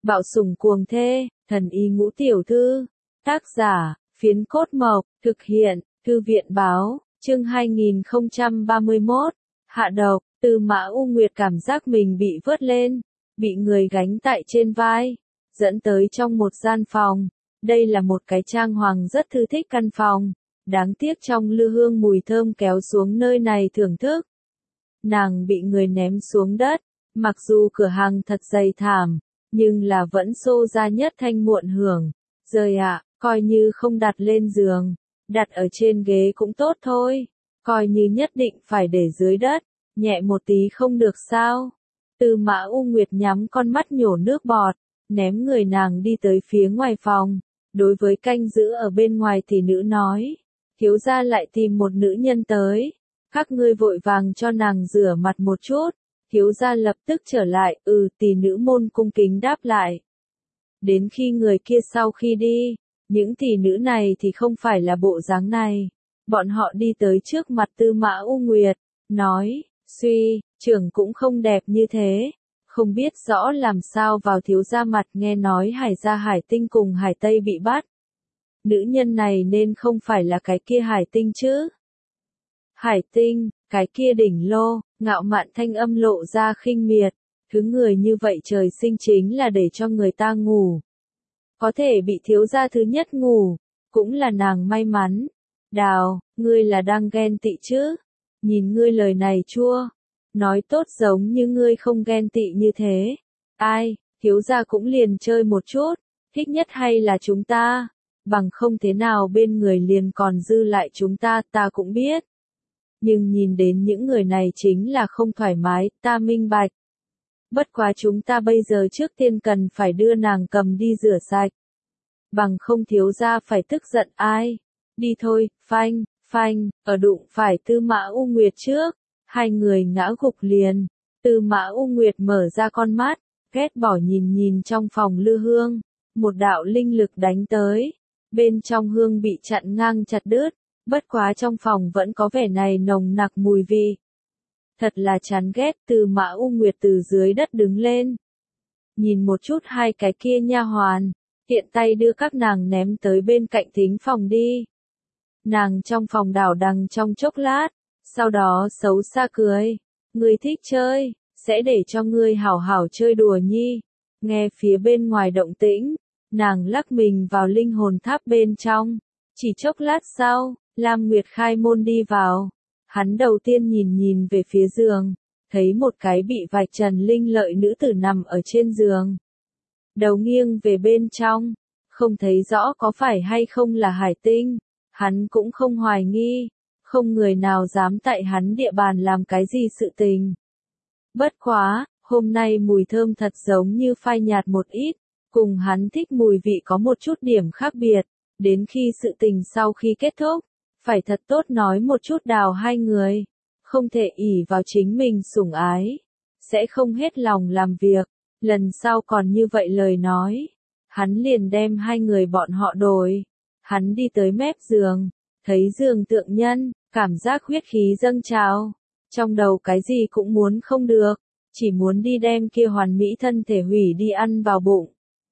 Bạo sủng cuồng thê, thần y ngũ tiểu thư. Tác giả, Phiến Cốt Mộc, thực hiện, Thư viện báo, chương 2031. Hạ độc, Tư Mã U Nguyệt cảm giác mình bị vớt lên, bị người gánh tại trên vai, dẫn tới trong một gian phòng. Đây là một cái trang hoàng rất thư thích căn phòng, đáng tiếc trong lư hương mùi thơm kéo xuống nơi này thưởng thức. Nàng bị người ném xuống đất, mặc dù cửa hàng thật dày thảm, nhưng là vẫn xô ra nhất thanh muộn hưởng. Rời ạ, coi như không đặt lên giường, đặt ở trên ghế cũng tốt thôi, coi như nhất định phải để dưới đất, nhẹ một tí không được sao. Tư Mã U Nguyệt nhắm con mắt nhổ nước bọt, ném người nàng đi tới phía ngoài phòng, đối với canh giữ ở bên ngoài tỷ nữ nói, thiếu gia lại tìm một nữ nhân tới, các ngươi vội vàng cho nàng rửa mặt một chút. Thiếu gia lập tức trở lại, tỷ nữ môn cung kính đáp lại. Đến khi người kia sau khi đi, những tỷ nữ này thì không phải là bộ dáng này. Bọn họ đi tới trước mặt Tư Mã U Nguyệt, nói, trưởng cũng không đẹp như thế. Không biết rõ làm sao vào thiếu gia mặt, nghe nói Hải gia Hải Tinh cùng Hải Tây bị bắt. Nữ nhân này nên không phải là cái kia Hải Tinh chứ? Hải Tinh, cái kia đỉnh lô, ngạo mạn thanh âm lộ ra khinh miệt, thứ người như vậy trời sinh chính là để cho người ta ngủ. Có thể bị thiếu gia thứ nhất ngủ, cũng là nàng may mắn. Đào, ngươi là đang ghen tị chứ? Nhìn ngươi lời này chua, nói tốt giống như ngươi không ghen tị như thế. Ai, thiếu gia cũng liền chơi một chút, thích nhất hay là chúng ta, bằng không thế nào bên người liền còn dư lại chúng ta, ta cũng biết. Nhưng nhìn đến những người này chính là không thoải mái, ta minh bạch. Bất quá chúng ta bây giờ trước tiên cần phải đưa nàng cầm đi rửa sạch. Bằng không thiếu gia phải tức giận ai. Đi thôi, phanh, ở đụng phải Tư Mã U Nguyệt trước. Hai người ngã gục liền. Tư Mã U Nguyệt mở ra con mắt, ghét bỏ nhìn trong phòng lư hương. Một đạo linh lực đánh tới. Bên trong hương bị chặn ngang chặt đứt. Bất quá trong phòng vẫn có vẻ này nồng nặc mùi vị. Thật là chán ghét. Tư Mã U Nguyệt từ dưới đất đứng lên. Nhìn một chút hai cái kia nha hoàn, tiện tay đưa các nàng ném tới bên cạnh thính phòng đi. Nàng trong phòng đảo đằng trong chốc lát, sau đó xấu xa cười. Ngươi thích chơi, sẽ để cho ngươi hảo hảo chơi đùa nhi. Nghe phía bên ngoài động tĩnh, nàng lắc mình vào linh hồn tháp bên trong. Chỉ chốc lát sau, Lam Nguyệt khai môn đi vào. Hắn đầu tiên nhìn về phía giường, thấy một cái bị vạch trần linh lợi nữ tử nằm ở trên giường. Đầu nghiêng về bên trong, không thấy rõ có phải hay không là Hải Tinh. Hắn cũng không hoài nghi, không người nào dám tại hắn địa bàn làm cái gì sự tình. Bất quá, hôm nay mùi thơm thật giống như phai nhạt một ít, cùng hắn thích mùi vị có một chút điểm khác biệt. Đến khi sự tình sau khi kết thúc, phải thật tốt nói một chút đào hai người, không thể ỷ vào chính mình sủng ái, sẽ không hết lòng làm việc, lần sau còn như vậy lời nói, hắn liền đem hai người bọn họ đổi. Hắn đi tới mép giường, thấy giường tượng nhân, cảm giác huyết khí dâng trào, trong đầu cái gì cũng muốn không được, chỉ muốn đi đem kia hoàn mỹ thân thể hủy đi ăn vào bụng.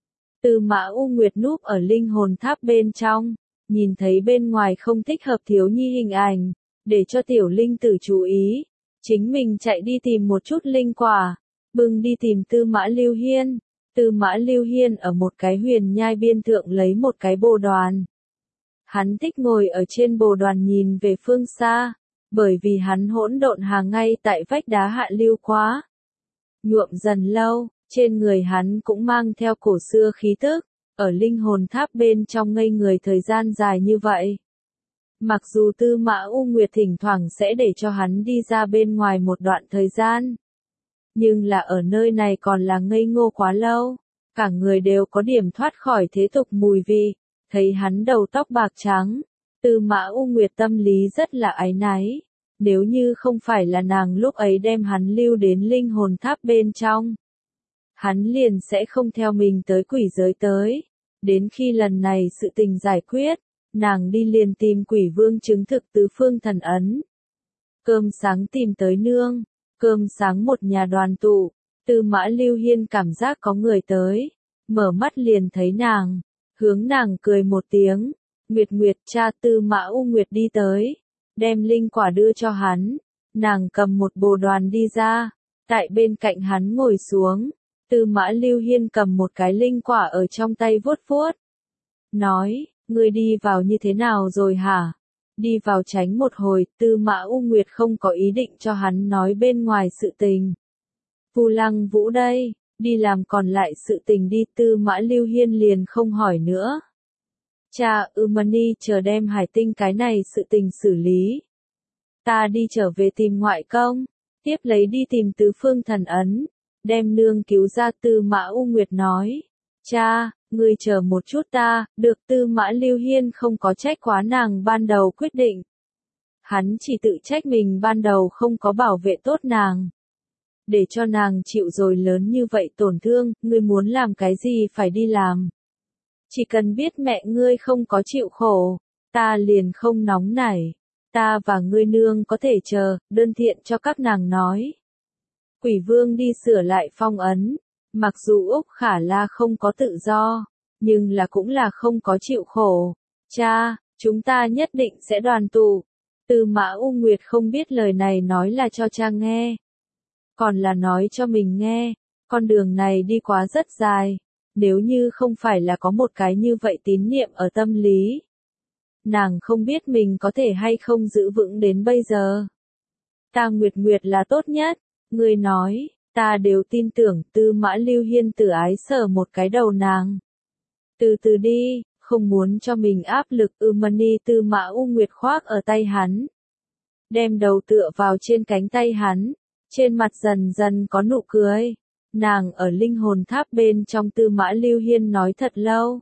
Tư Mã U Nguyệt núp ở linh hồn tháp bên trong, nhìn thấy bên ngoài không thích hợp thiếu nhi hình ảnh, để cho tiểu linh tử chú ý, chính mình chạy đi tìm một chút linh quả, bưng đi tìm Tư Mã Lưu Hiên. Tư Mã Lưu Hiên ở một cái huyền nhai biên thượng lấy một cái bồ đoàn. Hắn thích ngồi ở trên bồ đoàn nhìn về phương xa, bởi vì hắn hỗn độn hàng ngay tại vách đá hạ lưu quá. Nhuộm dần lâu, trên người hắn cũng mang theo cổ xưa khí tức, ở linh hồn tháp bên trong ngây người thời gian dài như vậy. Mặc dù Tư Mã U Nguyệt thỉnh thoảng sẽ để cho hắn đi ra bên ngoài một đoạn thời gian, nhưng là ở nơi này còn là ngây ngô quá lâu, cả người đều có điểm thoát khỏi thế tục mùi vị. Thấy hắn đầu tóc bạc trắng, Tư Mã U Nguyệt tâm lý rất là áy náy. Nếu như không phải là nàng lúc ấy đem hắn lưu đến linh hồn tháp bên trong, hắn liền sẽ không theo mình tới quỷ giới tới. Đến khi lần này sự tình giải quyết, nàng đi liền tìm quỷ vương chứng thực tứ phương thần ấn. Cơm sáng tìm tới nương, cơm sáng một nhà đoàn tụ, Tư Mã Lưu Hiên cảm giác có người tới. mở mắt liền thấy nàng, hướng nàng cười một tiếng. Nguyệt Nguyệt, cha. Tư Mã U Nguyệt đi tới, đem linh quả đưa cho hắn. Nàng cầm một bồ đoàn đi ra, tại bên cạnh hắn ngồi xuống. Tư Mã Lưu Hiên cầm một cái linh quả ở trong tay vuốt vuốt. Nói, ngươi đi vào như thế nào rồi hả? Đi vào tránh một hồi. Tư Mã U Nguyệt không có ý định cho hắn nói bên ngoài sự tình. Vu Lăng Vũ đây, đi làm còn lại sự tình đi. Tư Mã Lưu Hiên liền không hỏi nữa. Cha, Mani chờ đem Hải Tinh cái này sự tình xử lý. Ta đi trở về tìm ngoại công, tiếp lấy đi tìm tứ phương thần ấn, đem nương cứu ra. Tư Mã U Nguyệt nói. Cha, ngươi chờ một chút ta. Được. Tư Mã Lưu Hiên không có trách quá nàng ban đầu quyết định. Hắn chỉ tự trách mình ban đầu không có bảo vệ tốt nàng. Để cho nàng chịu rồi lớn như vậy tổn thương. Ngươi muốn làm cái gì phải đi làm. Chỉ cần biết mẹ ngươi không có chịu khổ, ta liền không nóng nảy. Ta và ngươi nương có thể chờ. Đơn thiện cho các nàng nói. Quỷ Vương đi sửa lại phong ấn. Mặc dù Úc Khả La không có tự do, nhưng là cũng là không có chịu khổ. Cha, chúng ta nhất định sẽ đoàn tụ. Tư Mã U Nguyệt không biết lời này nói là cho cha nghe, còn là nói cho mình nghe. Con đường này đi quá rất dài, nếu như không phải là có một cái như vậy tín niệm ở tâm lý, nàng không biết mình có thể hay không giữ vững đến bây giờ. Ta Nguyệt Nguyệt là tốt nhất, ngươi nói, ta đều tin tưởng. Tư Mã Lưu Hiên từ ái sờ một cái đầu nàng. Từ từ đi, không muốn cho mình áp lực. Mani. Tư Mã U Nguyệt khoác ở tay hắn, đem đầu tựa vào trên cánh tay hắn, trên mặt dần dần có nụ cười. Nàng ở linh hồn tháp bên trong. Tư Mã Lưu Hiên nói thật lâu.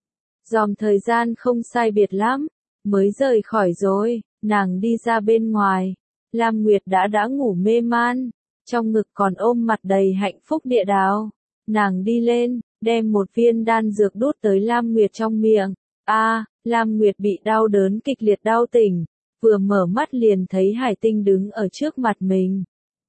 Dòm thời gian không sai biệt lắm, mới rời khỏi rồi. Nàng đi ra bên ngoài, Lam Nguyệt đã ngủ mê man, trong ngực còn ôm mặt đầy hạnh phúc địa đào. Nàng đi lên, đem một viên đan dược đút tới Lam Nguyệt trong miệng. Lam Nguyệt bị đau đớn kịch liệt đau tỉnh, vừa mở mắt liền thấy Hải Tinh đứng ở trước mặt mình.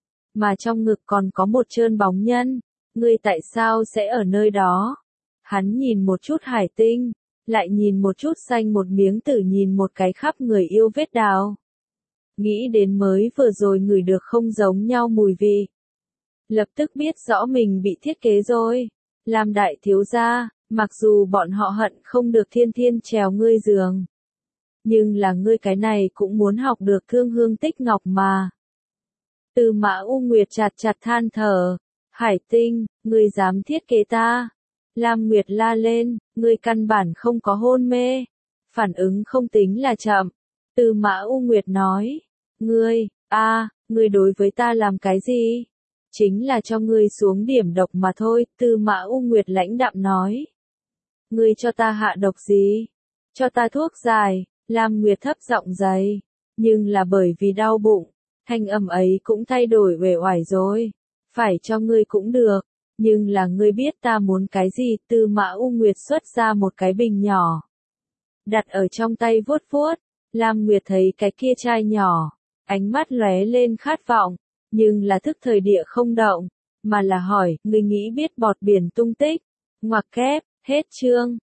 Mà trong ngực còn có một trơn bóng nhân. Ngươi tại sao sẽ ở nơi đó? Hắn nhìn một chút Hải Tinh, lại nhìn một chút xanh một miếng tử, nhìn một cái khắp người yêu vết đào. Nghĩ đến mới vừa rồi ngửi được không giống nhau mùi vị. Lập tức biết rõ mình bị thiết kế rồi. Làm đại thiếu gia, mặc dù bọn họ hận không được thiên thiên trèo ngươi giường, nhưng là ngươi cái này cũng muốn học được thương hương tích ngọc mà. Tư Mã U Nguyệt chặt chặt than thở. Hải Tinh, ngươi dám thiết kế ta? Lam Nguyệt la lên, ngươi căn bản không có hôn mê. Phản ứng không tính là chậm. Tư Mã U Nguyệt nói. Ngươi đối với ta làm cái gì? Chính là cho ngươi xuống điểm độc mà thôi. Tư Mã U Nguyệt lãnh đạm nói. Ngươi cho ta hạ độc gì? Cho ta thuốc giải. Lam Nguyệt thấp giọng dày, nhưng là bởi vì đau bụng, thanh âm ấy cũng thay đổi uể oải rồi. Phải cho ngươi cũng được, nhưng là ngươi biết ta muốn cái gì? Tư Mã U Nguyệt xuất ra một cái bình nhỏ, đặt ở trong tay vuốt vuốt. Lam Nguyệt thấy cái kia chai nhỏ, ánh mắt lóe lên khát vọng, nhưng là thức thời địa không động, mà là hỏi, ngươi nghĩ biết bọt biển tung tích? Ngoặc kép, hết chương.